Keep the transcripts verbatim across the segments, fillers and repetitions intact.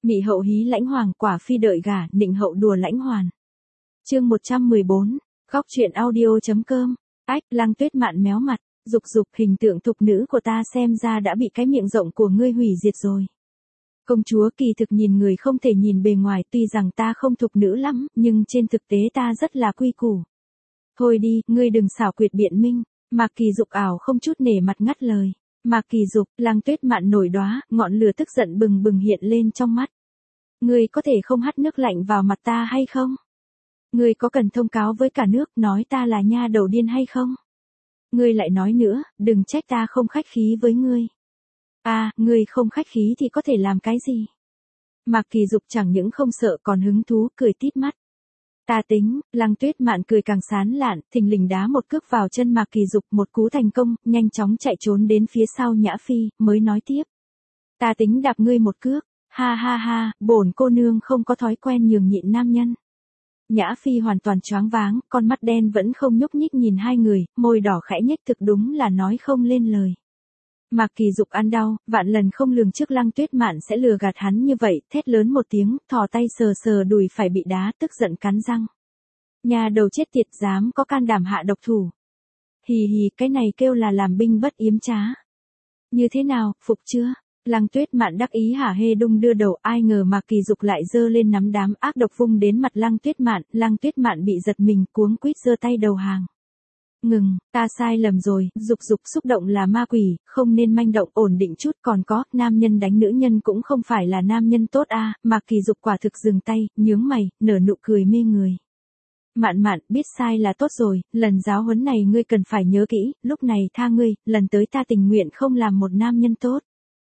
Mị hậu hí lãnh hoàng, quả phi đợi gả, nịnh hậu đùa lãnh hoàn. Chương một trăm mười bốn, Góc truyện audio.com. Ách, Lăng Tuyết Mạn méo mặt, dục dục, hình tượng thục nữ của ta xem ra đã bị cái miệng rộng của ngươi hủy diệt rồi. Công chúa, kỳ thực nhìn người không thể nhìn bề ngoài, tuy rằng ta không thục nữ lắm, nhưng trên thực tế ta rất là quy củ. Thôi đi, ngươi đừng xảo quyệt biện minh. Mạc Kỳ Dục ảo không chút nể mặt ngắt lời. Mạc Kỳ Dục, Lăng Tuyết Mạn nổi đóa, ngọn lửa tức giận bừng bừng hiện lên trong mắt. Ngươi có thể không hắt nước lạnh vào mặt ta hay không? Ngươi có cần thông cáo với cả nước nói ta là nha đầu điên hay không? Ngươi lại nói nữa, đừng trách ta không khách khí với ngươi. À, ngươi không khách khí thì có thể làm cái gì? Mạc Kỳ Dục chẳng những không sợ còn hứng thú, cười tít mắt. Ta tính, Lăng Tuyết Mạn cười càng sán lạn, thình lình đá một cước vào chân Mạc Kỳ Dục, một cú thành công, nhanh chóng chạy trốn đến phía sau Nhã Phi, mới nói tiếp. Ta tính đạp ngươi một cước, ha ha ha, bổn cô nương không có thói quen nhường nhịn nam nhân. Nhã Phi hoàn toàn choáng váng, con mắt đen vẫn không nhúc nhích nhìn hai người, môi đỏ khẽ nhếch, thực đúng là nói không lên lời. Mạc Kỳ Dục ăn đau, vạn lần không lường trước Lăng Tuyết Mạn sẽ lừa gạt hắn như vậy, thét lớn một tiếng, thò tay sờ sờ đùi phải bị đá, tức giận cắn răng. Nhà đầu chết tiệt, dám có can đảm hạ độc thủ. Hì hì, cái này kêu là làm binh bất yếm trá. Như thế nào, phục chưa? Lăng Tuyết Mạn đắc ý hả hê đung đưa đầu, ai ngờ Mạc Kỳ Dục lại giơ lên nắm đám ác độc vung đến mặt Lăng Tuyết Mạn, Lăng Tuyết Mạn bị giật mình, cuống quýt giơ tay đầu hàng. Ngừng, ta sai lầm rồi, Dục Dục xúc động là ma quỷ, không nên manh động, ổn định chút, còn có, nam nhân đánh nữ nhân cũng không phải là nam nhân tốt a. À. Mạc Kỳ Dục quả thực dừng tay, nhướng mày, nở nụ cười mê người. Mạn Mạn, biết sai là tốt rồi, lần giáo huấn này ngươi cần phải nhớ kỹ, lúc này tha ngươi, lần tới ta tình nguyện không làm một nam nhân tốt.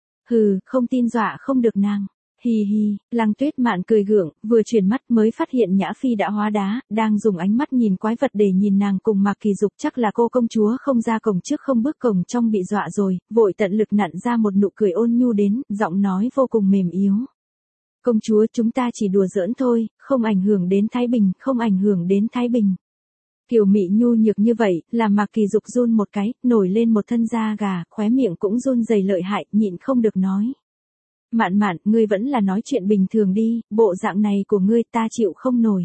Hừ, không tin dọa không được nàng. Hi hi, Lăng Tuyết Mạn cười gượng, vừa chuyển mắt mới phát hiện Nhã Phi đã hóa đá, đang dùng ánh mắt nhìn quái vật để nhìn nàng cùng Mạc Kỳ Dục, chắc là cô công chúa không ra cổng trước không bước cổng trong bị dọa rồi, vội tận lực nặn ra một nụ cười ôn nhu đến, giọng nói vô cùng mềm yếu. Công chúa, chúng ta chỉ đùa giỡn thôi, không ảnh hưởng đến Thái Bình, không ảnh hưởng đến Thái Bình. Kiều mị nhu nhược như vậy, làm Mạc Kỳ Dục run một cái, nổi lên một thân da gà, khóe miệng cũng run rẩy lợi hại, nhịn không được nói. Mạn Mạn, ngươi vẫn là nói chuyện bình thường đi, bộ dạng này của ngươi ta chịu không nổi.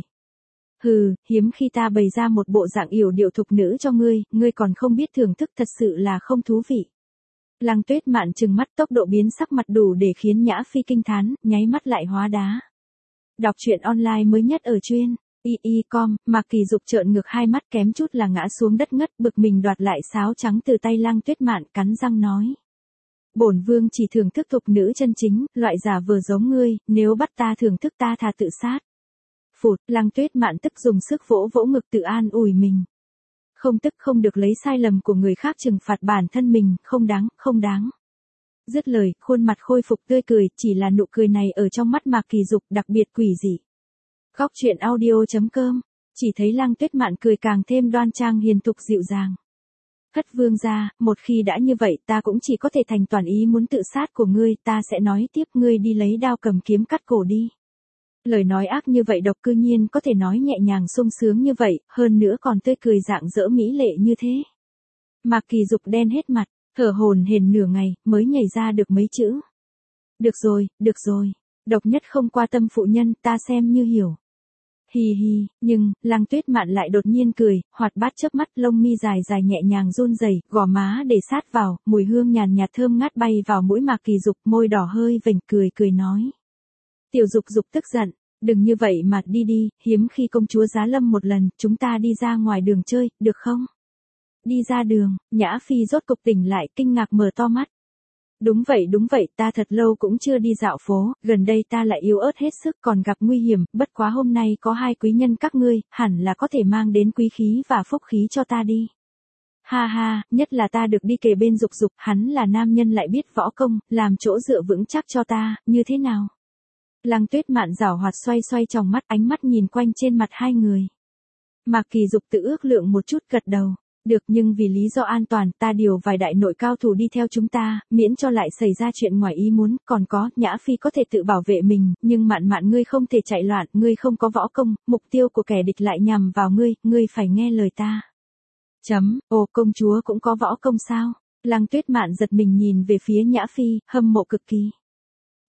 Hừ, hiếm khi ta bày ra một bộ dạng yểu điệu thục nữ cho ngươi, ngươi còn không biết thưởng thức, thật sự là không thú vị. Lăng Tuyết Mạn trừng mắt, tốc độ biến sắc mặt đủ để khiến Nhã Phi kinh thán, nháy mắt lại hóa đá. Đọc truyện online mới nhất ở truyện i i com. Mạc Kỳ Dục trợn ngược hai mắt, kém chút là ngã xuống đất ngất, bực mình đoạt lại sáo trắng từ tay Lăng Tuyết Mạn, cắn răng nói. Bổn vương chỉ thưởng thức thục nữ chân chính, loại giả vờ giống ngươi, nếu bắt ta thưởng thức ta thà tự sát. Phụt, Lăng Tuyết Mạn tức dùng sức vỗ vỗ ngực tự an ủi mình. Không tức không được lấy sai lầm của người khác trừng phạt bản thân mình, không đáng, không đáng. Dứt lời, khuôn mặt khôi phục tươi cười, chỉ là nụ cười này ở trong mắt Mạc Kỳ Dục đặc biệt quỷ dị. Góc truyện audio.com, chỉ thấy Lăng Tuyết Mạn cười càng thêm đoan trang hiền thục dịu dàng. Hất vương gia, một khi đã như vậy ta cũng chỉ có thể thành toàn ý muốn tự sát của ngươi, ta sẽ nói tiếp, ngươi đi lấy đao cầm kiếm cắt cổ đi. Lời nói ác như vậy độc cư nhiên có thể nói nhẹ nhàng sung sướng như vậy, hơn nữa còn tươi cười dạng dỡ mỹ lệ như thế. Mạc Kỳ Dục đen hết mặt, thở hổn hển nửa ngày, mới nhảy ra được mấy chữ. Được rồi, được rồi, độc nhất không qua tâm phụ nhân, ta xem như hiểu. Hi hi, nhưng, Lăng Tuyết Mạn lại đột nhiên cười, hoạt bát chớp mắt, lông mi dài dài nhẹ nhàng run rẩy, gò má để sát vào, mùi hương nhàn nhạt thơm ngát bay vào mũi Mạc Kỳ Dục, môi đỏ hơi vểnh, cười cười nói. Tiểu Dục Dục tức giận, đừng như vậy mà, đi đi, hiếm khi công chúa giá lâm một lần, chúng ta đi ra ngoài đường chơi, được không? Đi ra đường, Nhã Phi rốt cục tỉnh lại, kinh ngạc mở to mắt. Đúng vậy đúng vậy, ta thật lâu cũng chưa đi dạo phố, gần đây ta lại yếu ớt hết sức, còn gặp nguy hiểm, bất quá hôm nay có hai quý nhân các ngươi, hẳn là có thể mang đến quý khí và phúc khí cho ta đi. Ha ha, nhất là ta được đi kề bên Dục Dục, hắn là nam nhân lại biết võ công, làm chỗ dựa vững chắc cho ta, như thế nào? Lăng Tuyết Mạn giảo hoạt xoay xoay tròng mắt, ánh mắt nhìn quanh trên mặt hai người. Mạc Kỳ Dục tự ước lượng một chút, gật đầu. Được, nhưng vì lý do an toàn, ta điều vài đại nội cao thủ đi theo chúng ta, miễn cho lại xảy ra chuyện ngoài ý muốn, còn có, Nhã Phi có thể tự bảo vệ mình, nhưng Mạn Mạn ngươi không thể chạy loạn, ngươi không có võ công, mục tiêu của kẻ địch lại nhằm vào ngươi, ngươi phải nghe lời ta. Chấm, ồ, công chúa cũng có võ công sao? Lăng Tuyết Mạn giật mình nhìn về phía Nhã Phi, hâm mộ cực kỳ.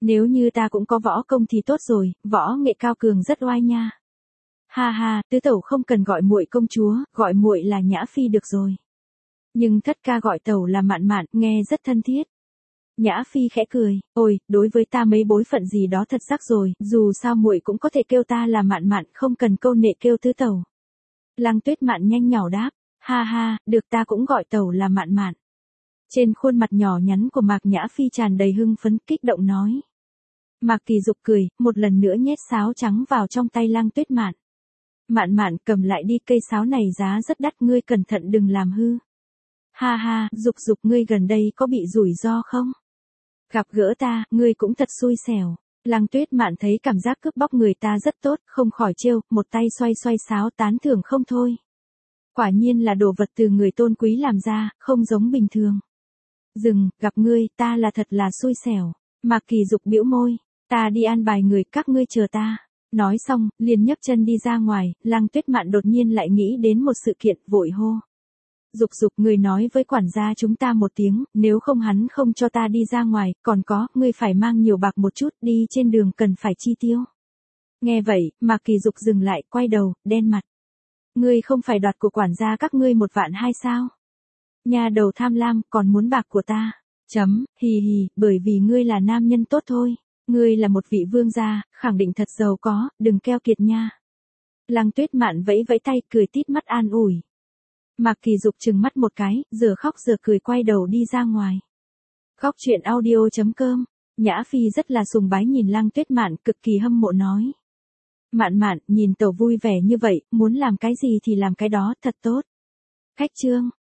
Nếu như ta cũng có võ công thì tốt rồi, võ nghệ cao cường rất oai nha. Ha ha, tứ tẩu không cần gọi muội công chúa, gọi muội là Nhã Phi được rồi. Nhưng thất ca gọi tẩu là Mạn Mạn, nghe rất thân thiết. Nhã Phi khẽ cười, ôi, đối với ta mấy bối phận gì đó thật sắc rồi, dù sao muội cũng có thể kêu ta là Mạn Mạn, không cần câu nệ kêu tứ tẩu. Lăng Tuyết Mạn nhanh nhỏ đáp, ha ha, được ta cũng gọi tẩu là Mạn Mạn. Trên khuôn mặt nhỏ nhắn của Mạc Nhã Phi tràn đầy hưng phấn, kích động nói. Mạc Kỳ Dục cười, một lần nữa nhét sáo trắng vào trong tay Lăng Tuyết Mạn. Mạn Mạn, cầm lại đi, cây sáo này giá rất đắt, ngươi cẩn thận đừng làm hư. Ha ha, Dục Dục, ngươi gần đây có bị rủi ro không? Gặp gỡ ta, ngươi cũng thật xui xẻo. Lăng Tuyết Mạn thấy cảm giác cướp bóc người ta rất tốt, không khỏi trêu, một tay xoay xoay sáo tán thưởng không thôi. Quả nhiên là đồ vật từ người tôn quý làm ra, không giống bình thường. Dừng, gặp ngươi, ta là thật là xui xẻo. Mạc Kỳ Dục bĩu môi, ta đi an bài người, các ngươi chờ ta. Nói xong, liền nhấc chân đi ra ngoài, Lăng Tuyết Mạn đột nhiên lại nghĩ đến một sự kiện, vội hô. Dục Dục, người nói với quản gia chúng ta một tiếng, nếu không hắn không cho ta đi ra ngoài, còn có, ngươi phải mang nhiều bạc một chút, đi trên đường cần phải chi tiêu. Nghe vậy, Mạc Kỳ Dục dừng lại, quay đầu, đen mặt. Ngươi không phải đoạt của quản gia các ngươi một vạn hai sao? Nhà đầu tham lam, còn muốn bạc của ta. Chấm, hì hì, bởi vì ngươi là nam nhân tốt thôi. Ngươi là một vị vương gia, khẳng định thật giàu có, đừng keo kiệt nha. Lăng Tuyết Mạn vẫy vẫy tay, cười tít mắt an ủi. Mạc Kỳ Dục trừng mắt một cái, giờ khóc giờ cười quay đầu đi ra ngoài. Khóc chuyện audio chấm com. Nhã Phi rất là sùng bái nhìn Lăng Tuyết Mạn, cực kỳ hâm mộ nói. Mạn Mạn, nhìn tẩu vui vẻ như vậy, muốn làm cái gì thì làm cái đó, thật tốt. Khách trương.